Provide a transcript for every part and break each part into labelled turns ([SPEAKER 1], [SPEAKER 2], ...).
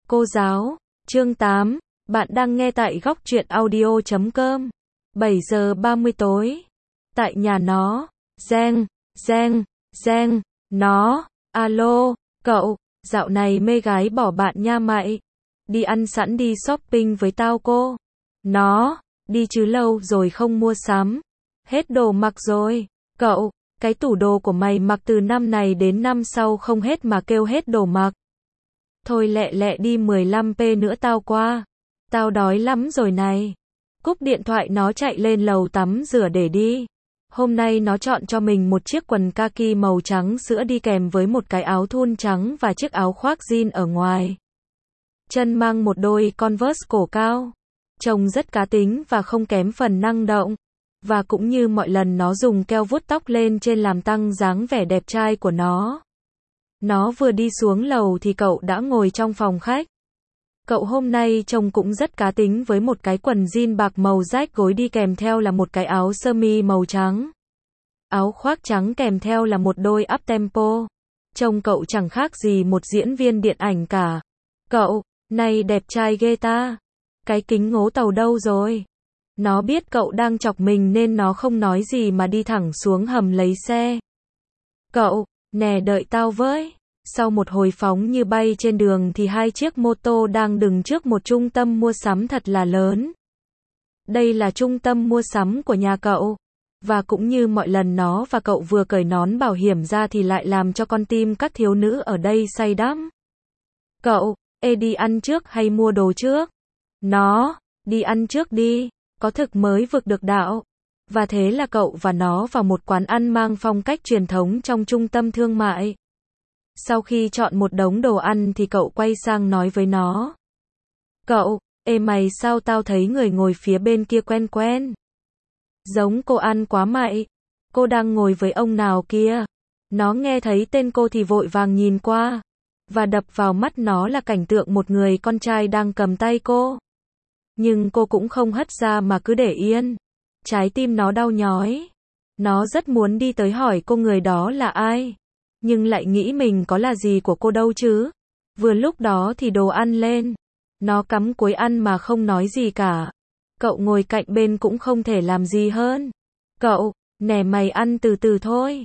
[SPEAKER 1] Cô giáo, chương 8, bạn đang nghe tại góc truyện audio.com. 7 giờ 30 tối. Tại nhà nó, Giang, nó, alo, cậu, dạo này mê gái bỏ bạn nha mày. Đi ăn sẵn đi shopping với tao cô. Nó, đi chứ lâu rồi không mua sắm. Hết đồ mặc rồi, cậu, cái tủ đồ của mày mặc từ năm này đến năm sau không hết mà kêu hết đồ mặc. Thôi lẹ lẹ đi 15p nữa tao qua. Tao đói lắm rồi này. Cúp điện thoại nó chạy lên lầu tắm rửa để đi. Hôm nay nó chọn cho mình một chiếc quần kaki màu trắng sữa đi kèm với một cái áo thun trắng và chiếc áo khoác jean ở ngoài. Chân mang một đôi Converse cổ cao. Trông rất cá tính và không kém phần năng động. Và cũng như mọi lần nó dùng keo vuốt tóc lên trên làm tăng dáng vẻ đẹp trai của nó. Nó vừa đi xuống lầu thì cậu đã ngồi trong phòng khách. Cậu hôm nay trông cũng rất cá tính với một cái quần jean bạc màu rách gối đi kèm theo là một cái áo sơ mi màu trắng. Áo khoác trắng kèm theo là một đôi up tempo. Trông cậu chẳng khác gì một diễn viên điện ảnh cả. Cậu, này đẹp trai ghê ta. Cái kính ngố tàu đâu rồi? Nó biết cậu đang chọc mình nên nó không nói gì mà đi thẳng xuống hầm lấy xe. Cậu, nè đợi tao với. Sau một hồi phóng như bay trên đường thì hai chiếc mô tô đang dừng trước một trung tâm mua sắm thật là lớn. Đây là trung tâm mua sắm của nhà cậu. Và cũng như mọi lần nó và cậu vừa cởi nón bảo hiểm ra thì lại làm cho con tim các thiếu nữ ở đây say đắm. Cậu, đi ăn trước hay mua đồ trước? Nó, đi ăn trước đi, có thực mới vực được đạo. Và thế là cậu và nó vào một quán ăn mang phong cách truyền thống trong trung tâm thương mại. Sau khi chọn một đống đồ ăn thì cậu quay sang nói với nó. Cậu, mày sao tao thấy người ngồi phía bên kia quen quen. Giống cô ăn quá mày. Cô đang ngồi với ông nào kia. Nó nghe thấy tên cô thì vội vàng nhìn qua. Và đập vào mắt nó là cảnh tượng một người con trai đang cầm tay cô. Nhưng cô cũng không hất ra mà cứ để yên. Trái tim nó đau nhói. Nó rất muốn đi tới hỏi cô người đó là ai. Nhưng lại nghĩ mình có là gì của cô đâu chứ. Vừa lúc đó thì đồ ăn lên. Nó cắm cúi ăn mà không nói gì cả. Cậu ngồi cạnh bên cũng không thể làm gì hơn. Cậu, nè mày ăn từ từ thôi.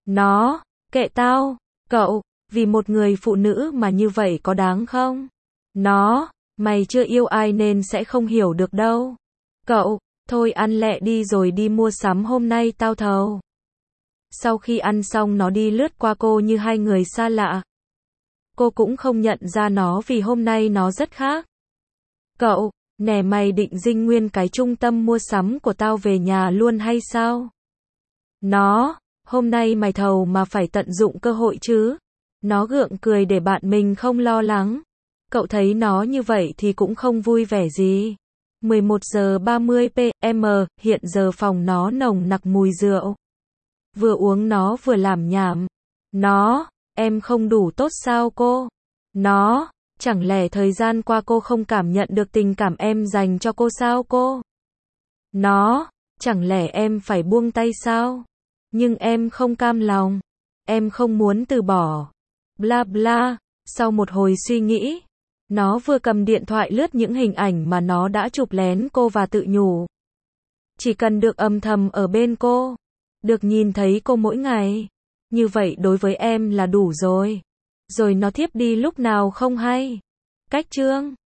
[SPEAKER 1] Nó, kệ tao. Cậu, vì một người phụ nữ mà như vậy có đáng không? Nó, mày chưa yêu ai nên sẽ không hiểu được đâu. Cậu, thôi ăn lẹ đi rồi đi mua sắm hôm nay tao thầu. Sau khi ăn xong nó đi lướt qua cô như hai người xa lạ. Cô cũng không nhận ra nó vì hôm nay nó rất khác. Cậu, nè mày định dinh nguyên cái trung tâm mua sắm của tao về nhà luôn hay sao? Nó, hôm nay mày thầu mà phải tận dụng cơ hội chứ. Nó gượng cười để bạn mình không lo lắng. Cậu thấy nó như vậy thì cũng không vui vẻ gì. 11 giờ 30 PM, hiện giờ phòng nó nồng nặc mùi rượu. Vừa uống nó vừa làm nhảm. Nó, em không đủ tốt sao cô? Nó, chẳng lẽ thời gian qua cô không cảm nhận được tình cảm em dành cho cô sao cô? Nó, chẳng lẽ em phải buông tay sao? Nhưng em không cam lòng. Em không muốn từ bỏ. Bla bla. Sau một hồi suy nghĩ, nó vừa cầm điện thoại lướt những hình ảnh mà nó đã chụp lén cô và tự nhủ. Chỉ cần được âm thầm ở bên cô. Được nhìn thấy cô mỗi ngày. Như vậy đối với em là đủ rồi. Rồi nó thiếp đi lúc nào không hay. Cách chương